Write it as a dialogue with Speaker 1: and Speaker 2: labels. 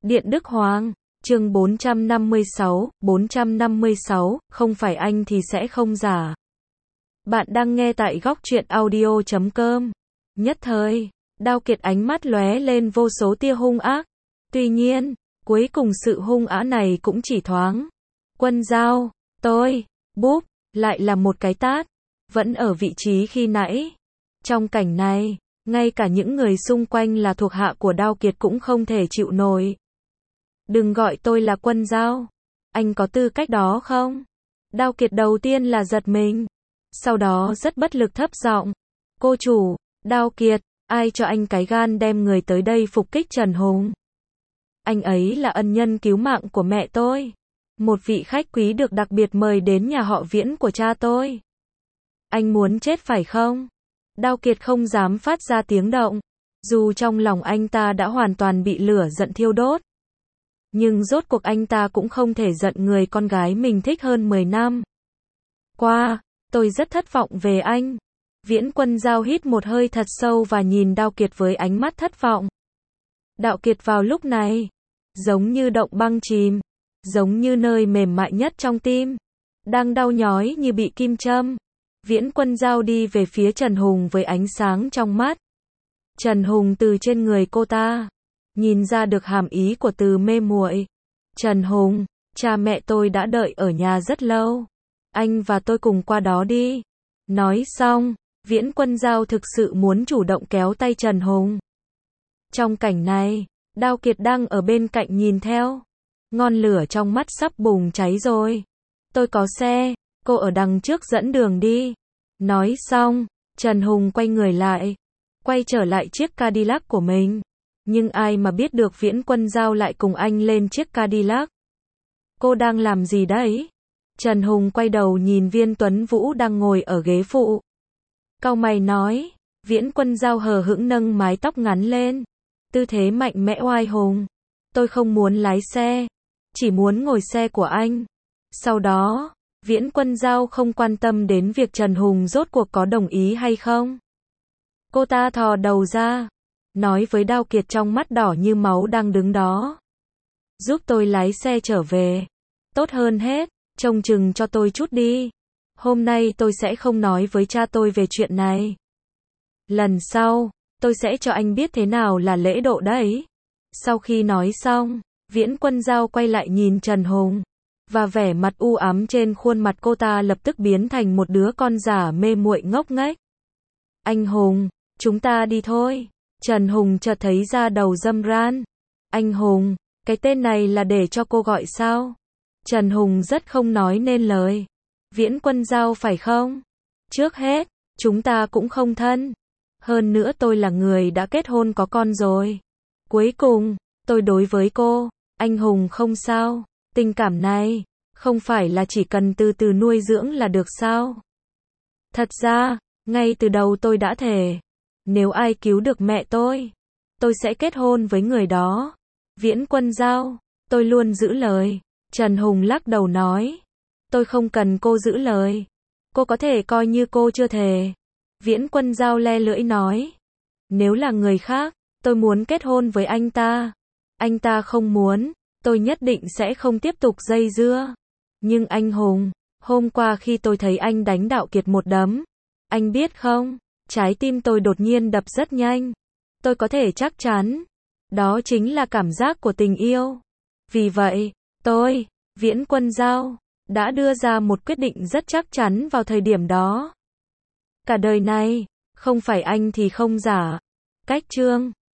Speaker 1: Điện Đức Hoàng, chương 456, không phải anh thì sẽ không giả. Bạn đang nghe tại góc truyện audio.com. Nhất thời, Đao Kiệt ánh mắt lóe lên vô số tia hung ác. Tuy nhiên, cuối cùng sự hung ác này cũng chỉ thoáng. Quân Giao, búp, lại là một cái tát. Vẫn ở vị trí khi nãy. Trong cảnh này, ngay cả những người xung quanh là thuộc hạ của Đao Kiệt cũng không thể chịu nổi. Đừng gọi tôi là Quân Giao. Anh có tư cách đó không? Đao Kiệt đầu tiên là giật mình. Sau đó rất bất lực thấp giọng. Cô chủ, Đao Kiệt, ai cho anh cái gan đem người tới đây phục kích Trần Hùng? Anh ấy là ân nhân cứu mạng của mẹ tôi. Một vị khách quý được đặc biệt mời đến nhà họ Viễn của cha tôi. Anh muốn chết phải không? Đao Kiệt không dám phát ra tiếng động. Dù trong lòng anh ta đã hoàn toàn bị lửa giận thiêu đốt. Nhưng rốt cuộc anh ta cũng không thể giận người con gái mình thích hơn 10 năm. Qua, tôi rất thất vọng về anh. Viễn Quân Giao hít một hơi thật sâu và nhìn Đao Kiệt với ánh mắt thất vọng. Đao Kiệt vào lúc này, giống như động băng chìm, giống như nơi mềm mại nhất trong tim, đang đau nhói như bị kim châm. Viễn Quân Giao đi về phía Trần Hùng với ánh sáng trong mắt. Trần Hùng từ trên người cô ta nhìn ra được hàm ý của từ mê muội. Trần Hùng, cha mẹ tôi đã đợi ở nhà rất lâu. Anh và tôi cùng qua đó đi. Nói xong, Viễn Quân Giao thực sự muốn chủ động kéo tay Trần Hùng. Trong cảnh này, Đao Kiệt đang ở bên cạnh nhìn theo. Ngọn lửa trong mắt sắp bùng cháy rồi. Tôi có xe, cô ở đằng trước dẫn đường đi. Nói xong, Trần Hùng quay người lại. Quay trở lại chiếc Cadillac của mình. Nhưng ai mà biết được Viễn Quân Giao lại cùng anh lên chiếc Cadillac. Cô đang làm gì đấy? Trần Hùng quay đầu nhìn Viên Tuấn Vũ đang ngồi ở ghế phụ. Cau mày nói. Viễn Quân Giao hờ hững nâng mái tóc ngắn lên. Tư thế mạnh mẽ oai hùng. Tôi không muốn lái xe. Chỉ muốn ngồi xe của anh. Sau đó, Viễn Quân Giao không quan tâm đến việc Trần Hùng rốt cuộc có đồng ý hay không. Cô ta thò đầu ra. Nói với Đao Kiệt trong mắt đỏ như máu đang đứng đó. Giúp tôi lái xe trở về. Tốt hơn hết, trông chừng cho tôi chút đi. Hôm nay tôi sẽ không nói với cha tôi về chuyện này. Lần sau, tôi sẽ cho anh biết thế nào là lễ độ đấy. Sau khi nói xong, Viễn Quân Giao quay lại nhìn Trần Hùng. Và vẻ mặt u ám trên khuôn mặt cô ta lập tức biến thành một đứa con giả mê muội ngốc nghếch. Anh Hùng, chúng ta đi thôi. Trần Hùng chợt thấy ra đầu râm ran. Anh Hùng, cái tên này là để cho cô gọi sao? Trần Hùng rất không nói nên lời. Viễn Quân Giao phải không? Trước hết, chúng ta cũng không thân. Hơn nữa tôi là người đã kết hôn có con rồi. Cuối cùng, tôi đối với cô, anh Hùng không sao. Tình cảm này, không phải là chỉ cần từ từ nuôi dưỡng là được sao? Thật ra, ngay từ đầu tôi đã thề. Nếu ai cứu được mẹ tôi sẽ kết hôn với người đó. Viễn Quân Giao, tôi luôn giữ lời. Trần Hùng lắc đầu nói. Tôi không cần cô giữ lời. Cô có thể coi như cô chưa thề. Viễn Quân Giao le lưỡi nói. Nếu là người khác, tôi muốn kết hôn với anh ta. Anh ta không muốn, tôi nhất định sẽ không tiếp tục dây dưa. Nhưng anh Hùng, hôm qua khi tôi thấy anh đánh Đao Kiệt một đấm, anh biết không, trái tim tôi đột nhiên đập rất nhanh. Tôi có thể chắc chắn, đó chính là cảm giác của tình yêu. Vì vậy, tôi, Viễn Quân Giao, đã đưa ra một quyết định rất chắc chắn vào thời điểm đó. Cả đời này, không phải anh thì không giả. Cách chương